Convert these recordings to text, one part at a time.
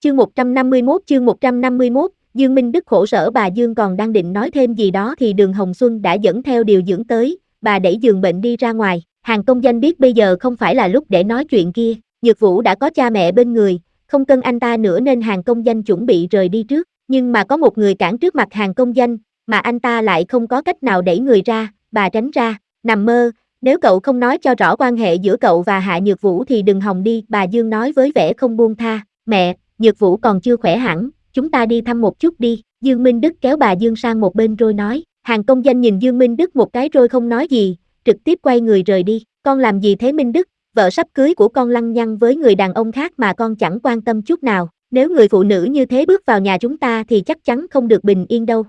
Chương 151, Dương Minh Đức khổ sở. Bà Dương còn đang định nói thêm gì đó thì Đường Hồng Xuân đã dẫn theo điều dưỡng tới, bà đẩy giường bệnh đi ra ngoài. Hàng công danh biết bây giờ không phải là lúc để nói chuyện kia, Nhược Vũ đã có cha mẹ bên người, không cần anh ta nữa nên Hàng công danh chuẩn bị rời đi trước, nhưng mà có một người cản trước mặt Hàng công danh, mà anh ta lại không có cách nào đẩy người ra, bà tránh ra, nằm mơ, nếu cậu không nói cho rõ quan hệ giữa cậu và Hạ Nhược Vũ thì đừng hòng đi, bà Dương nói với vẻ không buông tha. Mẹ, Nhược Vũ còn chưa khỏe hẳn, chúng ta đi thăm một chút đi. Dương Minh Đức kéo bà Dương sang một bên rồi nói. Hàng công danh nhìn Dương Minh Đức một cái rồi không nói gì, trực tiếp quay người rời đi. Con làm gì thế Minh Đức, vợ sắp cưới của con lăng nhăng với người đàn ông khác mà con chẳng quan tâm chút nào. Nếu người phụ nữ như thế bước vào nhà chúng ta thì chắc chắn không được bình yên đâu.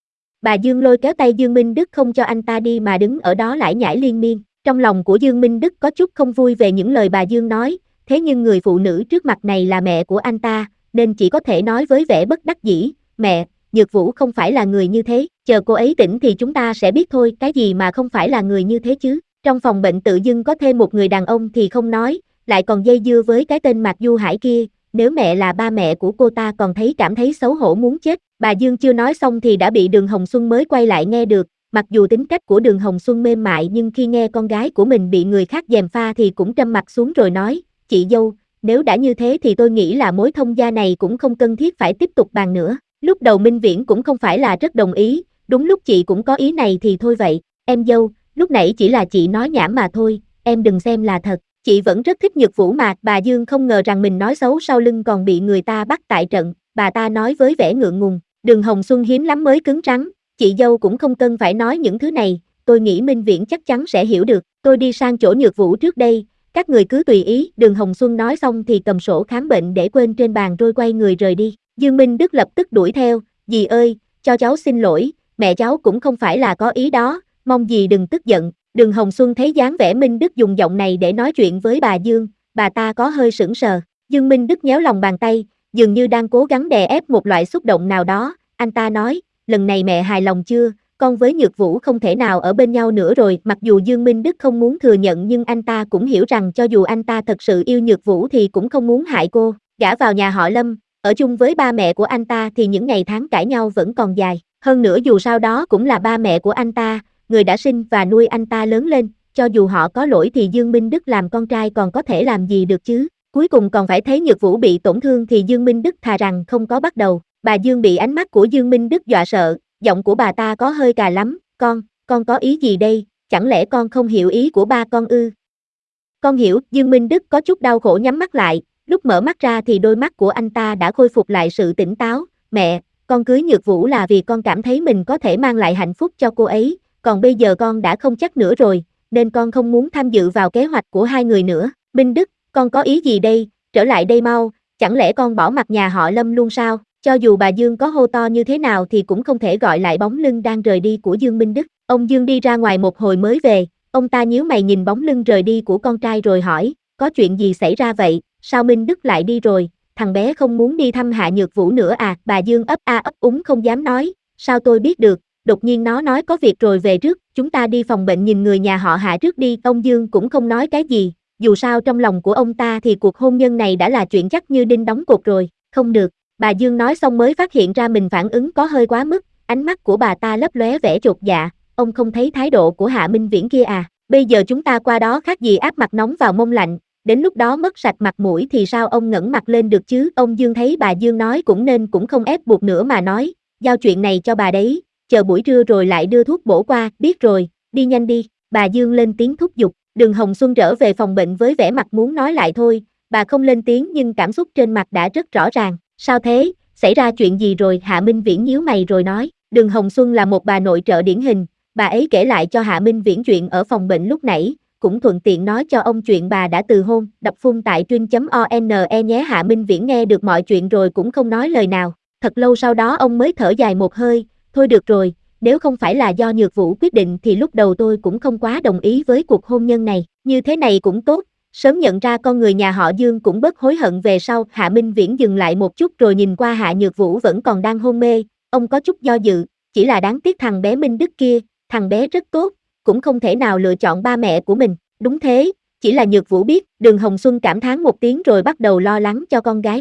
Bà Dương lôi kéo tay Dương Minh Đức không cho anh ta đi mà đứng ở đó lải nhải liên miên. Trong lòng của Dương Minh Đức có chút không vui về những lời bà Dương nói, thế nhưng người phụ nữ trước mặt này là mẹ của anh ta, nên chỉ có thể nói với vẻ bất đắc dĩ, mẹ, Nhược Vũ không phải là người như thế, chờ cô ấy tỉnh thì chúng ta sẽ biết thôi, cái gì mà không phải là người như thế chứ. Trong phòng bệnh tự dưng có thêm một người đàn ông thì không nói, lại còn dây dưa với cái tên Mạc Du Hải kia, nếu mẹ là ba mẹ của cô ta còn cảm thấy xấu hổ muốn chết. Bà Dương chưa nói xong thì đã bị Đường Hồng Xuân mới quay lại nghe được, mặc dù tính cách của Đường Hồng Xuân mềm mại nhưng khi nghe con gái của mình bị người khác gièm pha thì cũng trầm mặt xuống rồi nói, chị dâu, nếu đã như thế thì tôi nghĩ là mối thông gia này cũng không cần thiết phải tiếp tục bàn nữa. Lúc đầu Minh Viễn cũng không phải là rất đồng ý, đúng lúc chị cũng có ý này thì thôi vậy, em dâu, lúc nãy chỉ là chị nói nhảm mà thôi, em đừng xem là thật, chị vẫn rất thích Nhược Vũ mà. Bà Dương không ngờ rằng mình nói xấu sau lưng còn bị người ta bắt tại trận, bà ta nói với vẻ ngượng ngùng. Đường Hồng Xuân hiếm lắm mới cứng rắn, chị dâu cũng không cần phải nói những thứ này, tôi nghĩ Minh Viễn chắc chắn sẽ hiểu được, tôi đi sang chỗ Nhược Vũ trước đây, các người cứ tùy ý. Đường Hồng Xuân nói xong thì cầm sổ khám bệnh để quên trên bàn rồi quay người rời đi. Dương Minh Đức lập tức đuổi theo, dì ơi, cho cháu xin lỗi, mẹ cháu cũng không phải là có ý đó, mong dì đừng tức giận. Đường Hồng Xuân thấy dáng vẻ Minh Đức dùng giọng này để nói chuyện với bà Dương, bà ta có hơi sững sờ. Dương Minh Đức nhéo lòng bàn tay, dường như đang cố gắng đè ép một loại xúc động nào đó, anh ta nói, lần này mẹ hài lòng chưa, con với Nhược Vũ không thể nào ở bên nhau nữa rồi. Mặc dù Dương Minh Đức không muốn thừa nhận nhưng anh ta cũng hiểu rằng cho dù anh ta thật sự yêu Nhược Vũ thì cũng không muốn hại cô. Gả vào nhà họ Lâm, ở chung với ba mẹ của anh ta thì những ngày tháng cãi nhau vẫn còn dài. Hơn nữa dù sao đó cũng là ba mẹ của anh ta, người đã sinh và nuôi anh ta lớn lên, cho dù họ có lỗi thì Dương Minh Đức làm con trai còn có thể làm gì được chứ. Cuối cùng còn phải thấy Nhược Vũ bị tổn thương thì Dương Minh Đức thà rằng không có bắt đầu. Bà Dương bị ánh mắt của Dương Minh Đức dọa sợ, giọng của bà ta có hơi cà lắm, con có ý gì đây, chẳng lẽ con không hiểu ý của ba con ư? Con hiểu. Dương Minh Đức có chút đau khổ nhắm mắt lại, lúc mở mắt ra thì đôi mắt của anh ta đã khôi phục lại sự tỉnh táo. Mẹ, con cưới Nhược Vũ là vì con cảm thấy mình có thể mang lại hạnh phúc cho cô ấy, còn bây giờ con đã không chắc nữa rồi, nên con không muốn tham dự vào kế hoạch của hai người nữa. Minh Đức, con có ý gì đây, trở lại đây mau, chẳng lẽ con bỏ mặt nhà họ Lâm luôn sao? Cho dù bà Dương có hô to như thế nào thì cũng không thể gọi lại bóng lưng đang rời đi của Dương Minh Đức. Ông Dương đi ra ngoài một hồi mới về, ông ta nhíu mày nhìn bóng lưng rời đi của con trai rồi hỏi, có chuyện gì xảy ra vậy, sao Minh Đức lại đi rồi, thằng bé không muốn đi thăm Hạ Nhược Vũ nữa à? Bà Dương ấp a ấp úng không dám nói, sao tôi biết được, đột nhiên nó nói có việc rồi về trước, chúng ta đi phòng bệnh nhìn người nhà họ Hạ trước đi. Ông Dương cũng không nói cái gì, dù sao trong lòng của ông ta thì cuộc hôn nhân này đã là chuyện chắc như đinh đóng cột rồi. Không được, bà Dương nói xong mới phát hiện ra mình phản ứng có hơi quá mức, ánh mắt của bà ta lấp lóe vẻ chột dạ, ông không thấy thái độ của Hạ Minh Viễn kia à, bây giờ chúng ta qua đó khác gì áp mặt nóng vào mông lạnh, đến lúc đó mất sạch mặt mũi thì sao ông ngẩng mặt lên được chứ. Ông Dương thấy bà Dương nói cũng nên cũng không ép buộc nữa mà nói, giao chuyện này cho bà đấy, chờ buổi trưa rồi lại đưa thuốc bổ qua, biết rồi, đi nhanh đi. Bà Dương lên tiếng thúc giục. Đường Hồng Xuân trở về phòng bệnh với vẻ mặt muốn nói lại thôi, bà không lên tiếng nhưng cảm xúc trên mặt đã rất rõ ràng. Sao thế, xảy ra chuyện gì rồi? Hạ Minh Viễn nhíu mày rồi nói. Đường Hồng Xuân là một bà nội trợ điển hình, bà ấy kể lại cho Hạ Minh Viễn chuyện ở phòng bệnh lúc nãy, cũng thuận tiện nói cho ông chuyện bà đã từ hôn. Đọc phun tại truyện.one nhé. Hạ Minh Viễn nghe được mọi chuyện rồi cũng không nói lời nào, thật lâu sau đó ông mới thở dài một hơi, thôi được rồi, nếu không phải là do Nhược Vũ quyết định thì lúc đầu tôi cũng không quá đồng ý với cuộc hôn nhân này, như thế này cũng tốt, sớm nhận ra con người nhà họ Dương cũng bớt hối hận về sau. Hạ Minh Viễn dừng lại một chút rồi nhìn qua Hạ Nhược Vũ vẫn còn đang hôn mê, ông có chút do dự, chỉ là đáng tiếc thằng bé Minh Đức kia, thằng bé rất tốt, cũng không thể nào lựa chọn ba mẹ của mình. Đúng thế, chỉ là Nhược Vũ biết. Đường Hồng Xuân cảm thán một tiếng rồi bắt đầu lo lắng cho con gái mình.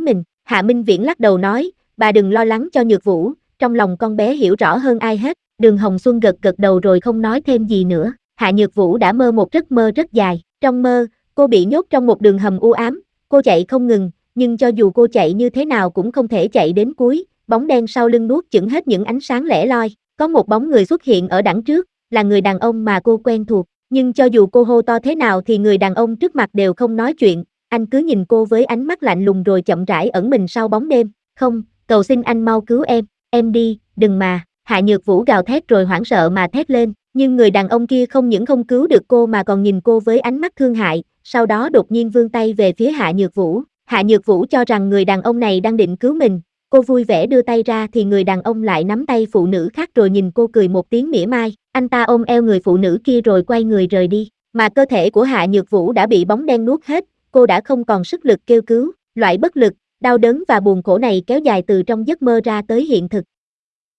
Hạ Minh Viễn lắc đầu nói, bà đừng lo lắng cho Nhược Vũ, trong lòng con bé hiểu rõ hơn ai hết. Đường Hồng Xuân gật gật đầu rồi không nói thêm gì nữa. Hạ Nhược Vũ đã mơ một giấc mơ rất dài. Trong mơ, cô bị nhốt trong một đường hầm u ám, cô chạy không ngừng, nhưng cho dù cô chạy như thế nào cũng không thể chạy đến cuối, bóng đen sau lưng nuốt chửng hết những ánh sáng lẻ loi. Có một bóng người xuất hiện ở đằng trước, là người đàn ông mà cô quen thuộc, nhưng cho dù cô hô to thế nào thì người đàn ông trước mặt đều không nói chuyện, anh cứ nhìn cô với ánh mắt lạnh lùng rồi chậm rãi ẩn mình sau bóng đêm. Không, cầu xin anh mau cứu em đi, đừng mà. Hạ Nhược Vũ gào thét rồi hoảng sợ mà thét lên, nhưng người đàn ông kia không những không cứu được cô mà còn nhìn cô với ánh mắt thương hại, sau đó đột nhiên vươn tay về phía Hạ Nhược Vũ. Hạ Nhược Vũ cho rằng người đàn ông này đang định cứu mình, cô vui vẻ đưa tay ra thì người đàn ông lại nắm tay phụ nữ khác rồi nhìn cô cười một tiếng mỉa mai, anh ta ôm eo người phụ nữ kia rồi quay người rời đi, mà cơ thể của Hạ Nhược Vũ đã bị bóng đen nuốt hết, cô đã không còn sức lực kêu cứu, loại bất lực, đau đớn và buồn khổ này kéo dài từ trong giấc mơ ra tới hiện thực.